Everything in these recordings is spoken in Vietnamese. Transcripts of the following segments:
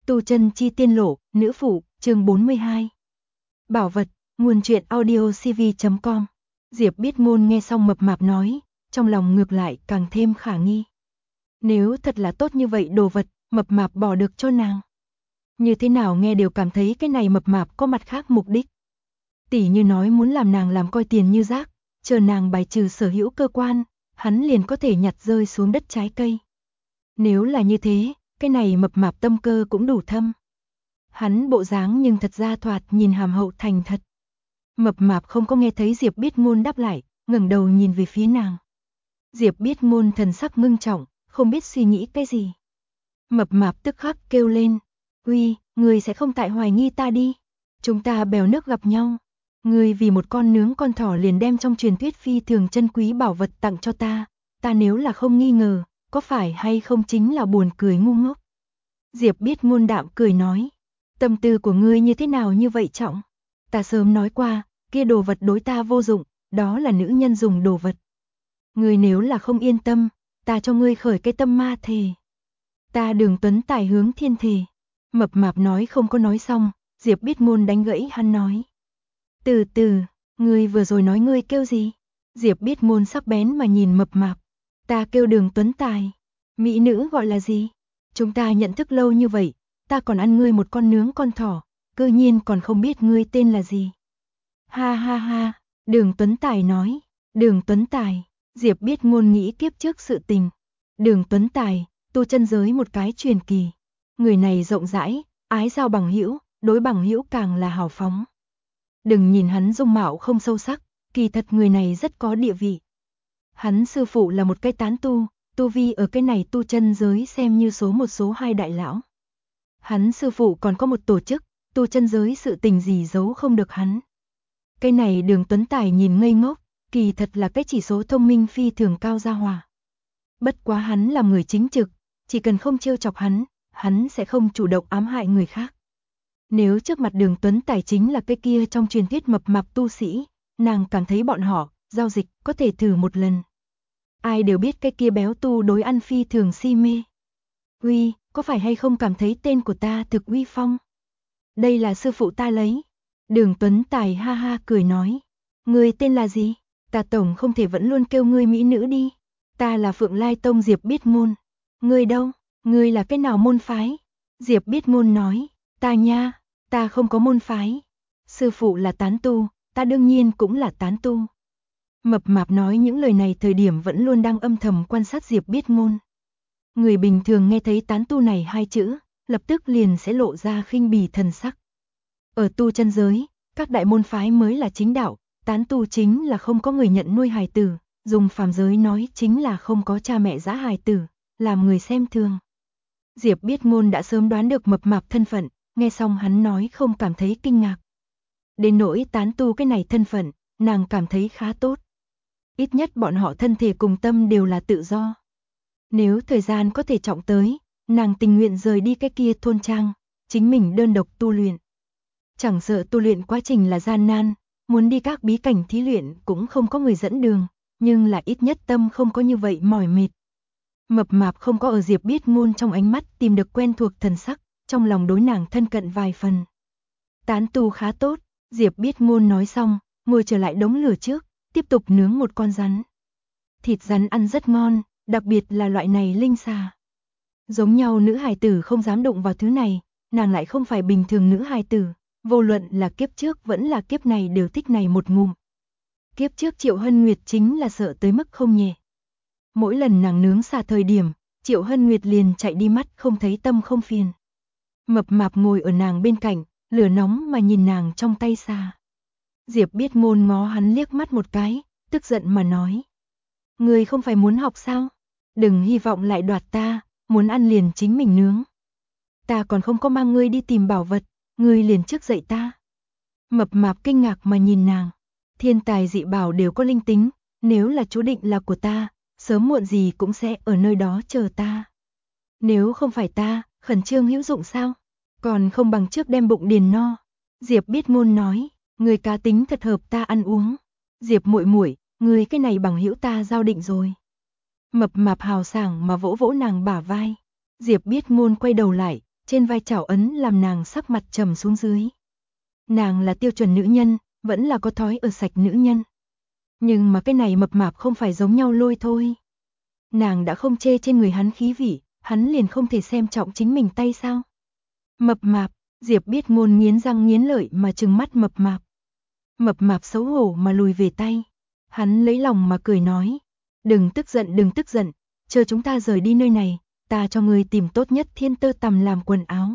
Tu chân chi tiên lộ, nữ phụ, chương 42. Bảo vật, nguồn truyện audio cv.com. Diệp Biết Ngôn nghe xong mập mạp nói, trong lòng ngược lại càng thêm khả nghi. Nếu thật là tốt như vậy đồ vật, mập mạp bỏ được cho nàng. Như thế nào nghe đều cảm thấy cái này mập mạp có mặt khác mục đích. Tỉ như nói muốn làm nàng làm coi tiền như rác, chờ nàng bài trừ sở hữu cơ quan, hắn liền có thể nhặt rơi xuống đất trái cây. Nếu là như thế, cái này mập mạp tâm cơ cũng đủ thâm. Hắn bộ dáng nhưng thật ra thoạt nhìn hàm hậu thành thật. Mập mạp không có nghe thấy Diệp Biết Ngôn đáp lại, ngẩng đầu nhìn về phía nàng. Diệp Biết Ngôn thần sắc ngưng trọng, không biết suy nghĩ cái gì. Mập mạp tức khắc kêu lên, "Uy, ngươi sẽ không tại hoài nghi ta đi? Chúng ta bèo nước gặp nhau, ngươi vì một con nướng con thỏ liền đem trong truyền thuyết phi thường chân quý bảo vật tặng cho ta nếu là không nghi ngờ, có phải hay không chính là buồn cười ngu ngốc." Diệp Biết Ngôn đạm cười nói, "Tâm tư của ngươi như thế nào như vậy trọng? Ta sớm nói qua, kia đồ vật đối ta vô dụng, đó là nữ nhân dùng đồ vật. Ngươi nếu là không yên tâm, ta cho ngươi khởi cái tâm ma thề. Ta Đường Tuấn Tài hướng thiên thề." Mập mạp nói không có nói xong, Diệp Biết Ngôn đánh gãy hắn nói, "Từ từ, ngươi vừa rồi nói ngươi kêu gì?" Diệp Biết Ngôn sắc bén mà nhìn mập mạp, "Ta kêu Đường Tuấn Tài. Mỹ nữ gọi là gì? Chúng ta nhận thức lâu như vậy, ta còn ăn ngươi một con nướng con thỏ, cư nhiên còn không biết ngươi tên là gì." Ha ha ha, Đường Tuấn Tài nói, Đường Tuấn Tài, Diệp Biết Ngôn nghĩ kiếp trước sự tình. Đường Tuấn Tài, tu chân giới một cái truyền kỳ. Người này rộng rãi, ái giao bằng hữu, đối bằng hữu càng là hào phóng. Đừng nhìn hắn dung mạo không sâu sắc, kỳ thật người này rất có địa vị. Hắn sư phụ là một cái tán tu vi ở cái này tu chân giới xem như số một số hai đại lão. Hắn sư phụ còn có một tổ chức, tu chân giới sự tình gì giấu không được hắn. Cái này Đường Tuấn Tài nhìn ngây ngốc, kỳ thật là cái chỉ số thông minh phi thường cao gia hòa. Bất quá hắn là người chính trực, chỉ cần không trêu chọc hắn sẽ không chủ động ám hại người khác. Nếu trước mặt Đường Tuấn Tài chính là cái kia trong truyền thuyết mập mạp tu sĩ, nàng cảm thấy bọn họ, giao dịch, có thể thử một lần. Ai đều biết cái kia béo tu đối ăn phi thường si mê. "Uy, có phải hay không cảm thấy tên của ta thực uy phong? Đây là sư phụ ta lấy." Đường Tuấn Tài ha ha cười nói, "Ngươi tên là gì? Ta tổng không thể vẫn luôn kêu ngươi mỹ nữ đi. Ta là Phượng Lai Tông Diệp Biết Ngôn. Ngươi đâu? Ngươi là cái nào môn phái?" Diệp Biết Ngôn nói, "Ta nha, ta không có môn phái. Sư phụ là tán tu, ta đương nhiên cũng là tán tu." Mập mạp nói những lời này thời điểm vẫn luôn đang âm thầm quan sát Diệp Biết Ngôn. Người bình thường nghe thấy tán tu này hai chữ, lập tức liền sẽ lộ ra khinh bỉ thần sắc. Ở tu chân giới, các đại môn phái mới là chính đạo, tán tu chính là không có người nhận nuôi hài tử, dùng phàm giới nói chính là không có cha mẹ dã hài tử, làm người xem thường. Diệp Biết Ngôn đã sớm đoán được mập mạp thân phận, nghe xong hắn nói không cảm thấy kinh ngạc. Đến nỗi tán tu cái này thân phận, nàng cảm thấy khá tốt. Ít nhất bọn họ thân thể cùng tâm đều là tự do. Nếu thời gian có thể trọng tới, nàng tình nguyện rời đi cái kia thôn trang, chính mình đơn độc tu luyện. Chẳng sợ tu luyện quá trình là gian nan, muốn đi các bí cảnh thí luyện cũng không có người dẫn đường, nhưng là ít nhất tâm không có như vậy mỏi mệt. Mập mạp không có ở Diệp Biết Ngôn trong ánh mắt tìm được quen thuộc thần sắc, trong lòng đối nàng thân cận vài phần. Tán tu khá tốt, Diệp Biết Ngôn nói xong, ngồi trở lại đống lửa trước, tiếp tục nướng một con rắn. Thịt rắn ăn rất ngon, đặc biệt là loại này linh xà. Giống nhau nữ hài tử không dám đụng vào thứ này, nàng lại không phải bình thường nữ hài tử, vô luận là kiếp trước vẫn là kiếp này đều thích này một ngụm. Kiếp trước Triệu Hân Nguyệt chính là sợ tới mức không nhẹ. Mỗi lần nàng nướng xà thời điểm, Triệu Hân Nguyệt liền chạy đi mắt không thấy tâm không phiền. Mập mạp ngồi ở nàng bên cạnh, lửa nóng mà nhìn nàng trong tay xà. Diệp Biết Ngôn ngó hắn liếc mắt một cái, tức giận mà nói, "Ngươi không phải muốn học sao? Đừng hy vọng lại đoạt ta, muốn ăn liền chính mình nướng. Ta còn không có mang ngươi đi tìm bảo vật, ngươi liền trước dạy ta." Mập mạp kinh ngạc mà nhìn nàng, thiên tài dị bảo đều có linh tính, nếu là chú định là của ta, sớm muộn gì cũng sẽ ở nơi đó chờ ta. Nếu không phải ta, khẩn trương hữu dụng sao? Còn không bằng trước đem bụng điền no. Diệp Biết Ngôn nói, "Người cá tính thật hợp ta ăn uống. Diệp muội muội, người cái này bằng hữu ta giao định rồi." Mập mạp hào sảng mà vỗ vỗ nàng bả vai. Diệp Biết Ngôn quay đầu lại, trên vai chảo ấn làm nàng sắc mặt trầm xuống dưới. Nàng là tiêu chuẩn nữ nhân, vẫn là có thói ở sạch nữ nhân. Nhưng mà cái này mập mạp không phải giống nhau lôi thôi. Nàng đã không chê trên người hắn khí vị, hắn liền không thể xem trọng chính mình tay sao? Mập mạp, Diệp Biết Ngôn nghiến răng nghiến lợi mà trừng mắt mập mạp. Mập mạp xấu hổ mà lùi về tay. Hắn lấy lòng mà cười nói, đừng tức giận, chờ chúng ta rời đi nơi này, ta cho ngươi tìm tốt nhất thiên tơ tằm làm quần áo.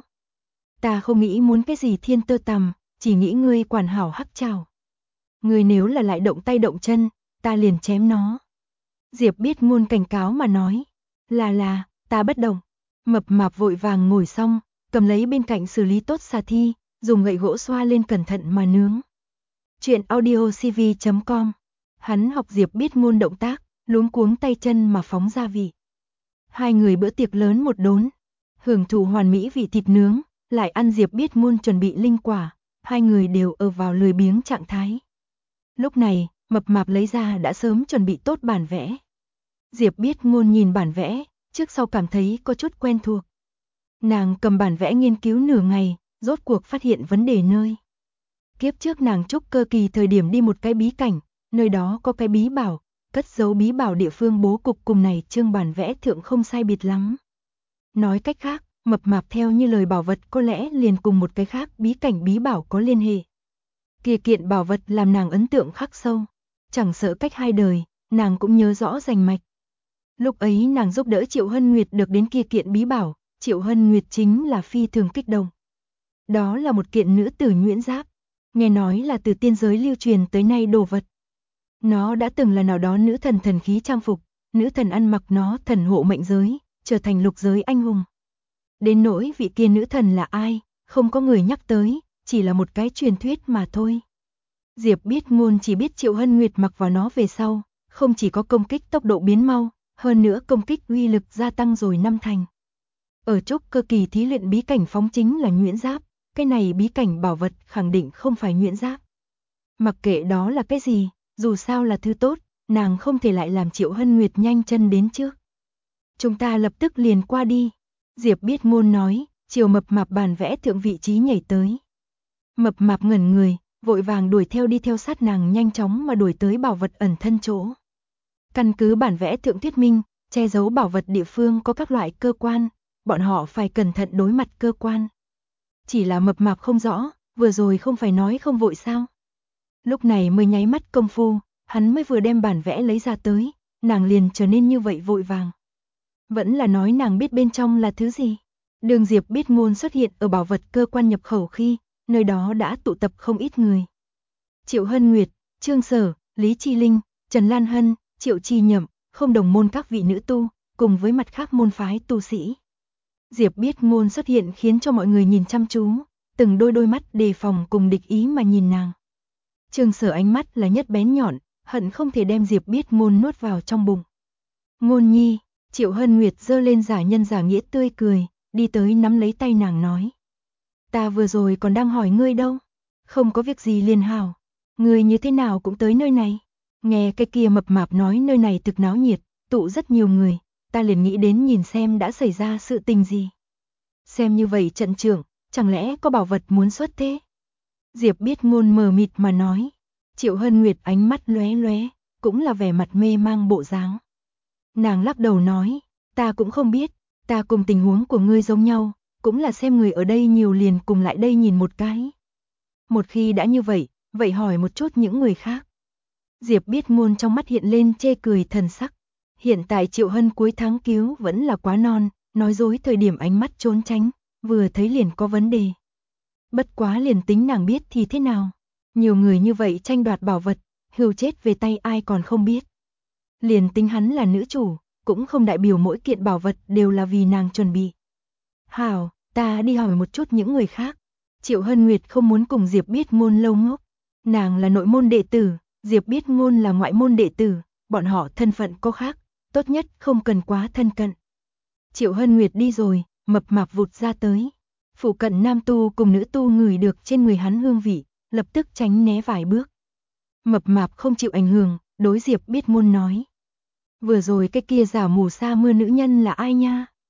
Ta không nghĩ muốn cái gì thiên tơ tằm, chỉ nghĩ ngươi quản hảo hắc trảo. Ngươi nếu là lại động tay động chân, ta liền chém nó. Diệp Biết Ngôn cảnh cáo mà nói, là, ta bất động. Mập mạp vội vàng ngồi xong, cầm lấy bên cạnh xử lý tốt xà thi, dùng gậy gỗ xoa lên cẩn thận mà nướng. Chuyện audiocv.com. Hắn học Diệp Biết Ngôn động tác, luống cuống tay chân mà phóng gia vị. Hai người bữa tiệc lớn một đốn, hưởng thụ hoàn mỹ vị thịt nướng, lại ăn Diệp Biết Ngôn chuẩn bị linh quả, hai người đều ở vào lười biếng trạng thái. Lúc này, mập mạp lấy ra đã sớm chuẩn bị tốt bản vẽ. Diệp Biết Ngôn nhìn bản vẽ, trước sau cảm thấy có chút quen thuộc. Nàng cầm bản vẽ nghiên cứu nửa ngày, rốt cuộc phát hiện vấn đề nơi. Kiếp trước nàng trúc cơ kỳ thời điểm đi một cái bí cảnh, nơi đó có cái bí bảo, cất giấu bí bảo địa phương bố cục cùng này chương bản vẽ thượng không sai biệt lắm. Nói cách khác, mập mạp theo như lời bảo vật có lẽ liền cùng một cái khác bí cảnh bí bảo có liên hệ. Kia kiện bảo vật làm nàng ấn tượng khắc sâu, chẳng sợ cách 2 đời, nàng cũng nhớ rõ rành mạch. Lúc ấy nàng giúp đỡ Triệu Hân Nguyệt được đến kia kiện bí bảo, Triệu Hân Nguyệt chính là phi thường kích động. Đó là một kiện nữ tử nhuyễn giáp, nghe nói là từ tiên giới lưu truyền tới nay đồ vật. Nó đã từng là nào đó nữ thần thần khí trang phục, nữ thần ăn mặc nó thần hộ mệnh giới, trở thành lục giới anh hùng. Đến nỗi vị kia nữ thần là ai, không có người nhắc tới, chỉ là một cái truyền thuyết mà thôi. Diệp Biết Ngôn chỉ biết Triệu Hân Nguyệt mặc vào nó về sau, không chỉ có công kích tốc độ biến mau, hơn nữa công kích uy lực gia tăng rồi 5 thành. Ở trúc cơ kỳ thí luyện bí cảnh phóng chính là nhuyễn giáp, cái này bí cảnh bảo vật khẳng định không phải nhuyễn giáp. Mặc kệ đó là cái gì, dù sao là thứ tốt, nàng không thể lại làm Triệu Hân Nguyệt nhanh chân đến trước. Chúng ta lập tức liền qua đi. Diệp Biết Ngôn nói, chiều mập mạp bàn vẽ thượng vị trí nhảy tới. Mập mạp ngẩn người, vội vàng đuổi theo đi theo sát nàng nhanh chóng mà đuổi tới bảo vật ẩn thân chỗ. Căn cứ bản vẽ thượng thuyết minh, che giấu bảo vật địa phương có các loại cơ quan, bọn họ phải cẩn thận đối mặt cơ quan. Chỉ là mập mạp không rõ, vừa rồi không phải nói không vội sao. Lúc này mới nháy mắt công phu, hắn mới vừa đem bản vẽ lấy ra tới, nàng liền trở nên như vậy vội vàng. Vẫn là nói nàng biết bên trong là thứ gì. Đường Diệp Biết Ngôn xuất hiện ở bảo vật cơ quan nhập khẩu khi, nơi đó đã tụ tập không ít người. Triệu Hân Nguyệt, Trương Sở, Lý Chi Linh, Trần Lan Hân, Triệu Chi Nhậm, không đồng môn các vị nữ tu, cùng với mặt khác môn phái tu sĩ. Diệp Biết Ngôn xuất hiện khiến cho mọi người nhìn chăm chú, từng đôi mắt đề phòng cùng địch ý mà nhìn nàng. Trương Sở ánh mắt là nhất bén nhọn, hận không thể đem Diệp Biết Ngôn nuốt vào trong bụng. Ngôn nhi, Triệu Hân Nguyệt giơ lên giả nhân giả nghĩa tươi cười, đi tới nắm lấy tay nàng nói. Ta vừa rồi còn đang hỏi ngươi đâu, không có việc gì liền hảo, ngươi như thế nào cũng tới nơi này. Nghe cái kia mập mạp nói nơi này thực náo nhiệt, tụ rất nhiều người, ta liền nghĩ đến nhìn xem đã xảy ra sự tình gì. Xem như vậy trận trưởng, chẳng lẽ có bảo vật muốn xuất thế? Diệp Biết Ngôn mờ mịt mà nói. Triệu Hân Nguyệt ánh mắt lóe lóe, cũng là vẻ mặt mê mang bộ dáng. Nàng lắc đầu nói, ta cũng không biết, ta cùng tình huống của ngươi giống nhau, cũng là xem người ở đây nhiều liền cùng lại đây nhìn một cái. Một khi đã như vậy, vậy hỏi một chút những người khác. Diệp Biết Ngôn trong mắt hiện lên chê cười thần sắc. Hiện tại Triệu Hân cuối tháng cứu vẫn là quá non, nói dối thời điểm ánh mắt trốn tránh, vừa thấy liền có vấn đề. Bất quá liền tính nàng biết thì thế nào? Nhiều người như vậy tranh đoạt bảo vật, hưu chết về tay ai còn không biết. Liền tính hắn là nữ chủ, cũng không đại biểu mỗi kiện bảo vật đều là vì nàng chuẩn bị. Hảo, ta đi hỏi một chút những người khác. Triệu Hân Nguyệt không muốn cùng Diệp Biết Ngôn lâu ngốc. Nàng là nội môn đệ tử, Diệp Biết Ngôn là ngoại môn đệ tử, bọn họ thân phận có khác, tốt nhất không cần quá thân cận. Triệu Hân Nguyệt đi rồi, mập mạp vụt ra tới. Phụ cận nam tu cùng nữ tu ngửi được trên người hắn hương vị, lập tức tránh né vài bước. Mập mạp không chịu ảnh hưởng, đối Diệp Biết Ngôn nói. Vừa rồi cái kia giả mù sa mưa nữ nhân là ai nha?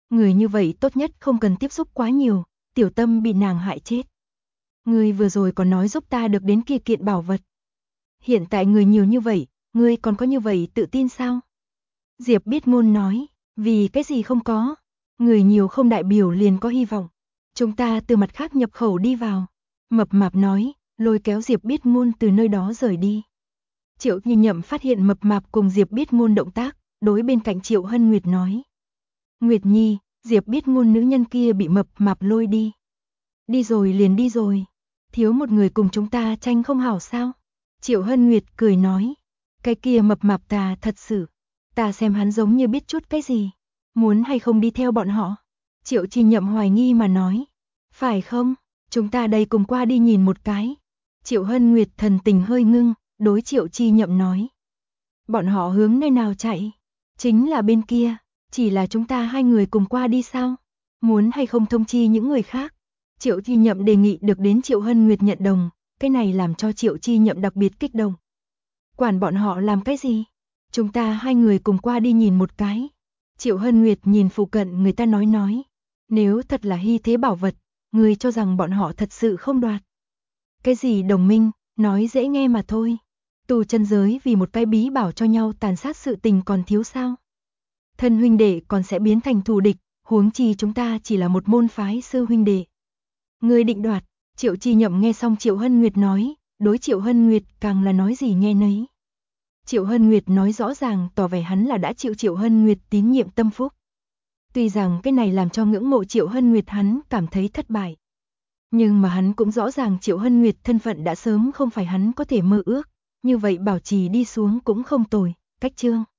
Người như vậy tốt nhất không cần tiếp xúc quá nhiều, tiểu tâm bị nàng hại chết. Ngươi vừa rồi còn nói giúp ta được đến kia kiện bảo vật. Hiện tại người nhiều như vậy, ngươi còn có như vậy tự tin sao? Diệp Biết Ngôn nói, vì cái gì không có? Người nhiều không đại biểu liền có hy vọng. Chúng ta từ mặt khác nhập khẩu đi vào. Mập mạp nói, lôi kéo Diệp Biết Ngôn từ nơi đó rời đi. Triệu Như Nhậm phát hiện mập mạp cùng Diệp Biết Ngôn động tác, đối bên cạnh Triệu Hân Nguyệt nói. Nguyệt Nhi, Diệp Biết Ngôn nữ nhân kia bị mập mạp lôi đi. Đi rồi liền đi rồi. Thiếu một người cùng chúng ta tranh không hảo sao? Triệu Hân Nguyệt cười nói. Cái kia mập mạp ta thật sự. Ta xem hắn giống như biết chút cái gì. Muốn hay không đi theo bọn họ? Triệu Chi Nhậm hoài nghi mà nói. Phải không? Chúng ta đây cùng qua đi nhìn một cái. Triệu Hân Nguyệt thần tình hơi ngưng, đối Triệu Chi Nhậm nói. Bọn họ hướng nơi nào chạy? Chính là bên kia, chỉ là chúng ta hai người cùng qua đi sao? Muốn hay không thông chi những người khác? Triệu Chi Nhậm đề nghị được đến Triệu Hân Nguyệt nhận đồng, cái này làm cho Triệu Chi Nhậm đặc biệt kích động. Quản bọn họ làm cái gì? Chúng ta hai người cùng qua đi nhìn một cái. Triệu Hân Nguyệt nhìn phụ cận người ta nói. Nếu thật là hy thế bảo vật, người cho rằng bọn họ thật sự không đoạt. Cái gì đồng minh, nói dễ nghe mà thôi. Tù chân giới vì một cái bí bảo cho nhau tàn sát sự tình còn thiếu sao? Thân huynh đệ còn sẽ biến thành thù địch, huống chi chúng ta chỉ là một môn phái sư huynh đệ. Người định đoạt, Triệu Chi Nhậm nghe xong Triệu Hân Nguyệt nói, đối Triệu Hân Nguyệt càng là nói gì nghe nấy. Triệu Hân Nguyệt nói rõ ràng tỏ vẻ hắn là đã chịu Triệu Hân Nguyệt tín nhiệm tâm phúc. Tuy rằng cái này làm cho ngưỡng mộ Triệu Hân Nguyệt hắn cảm thấy thất bại. Nhưng mà hắn cũng rõ ràng Triệu Hân Nguyệt thân phận đã sớm không phải hắn có thể mơ ước, như vậy bảo trì đi xuống cũng không tồi, cách chương.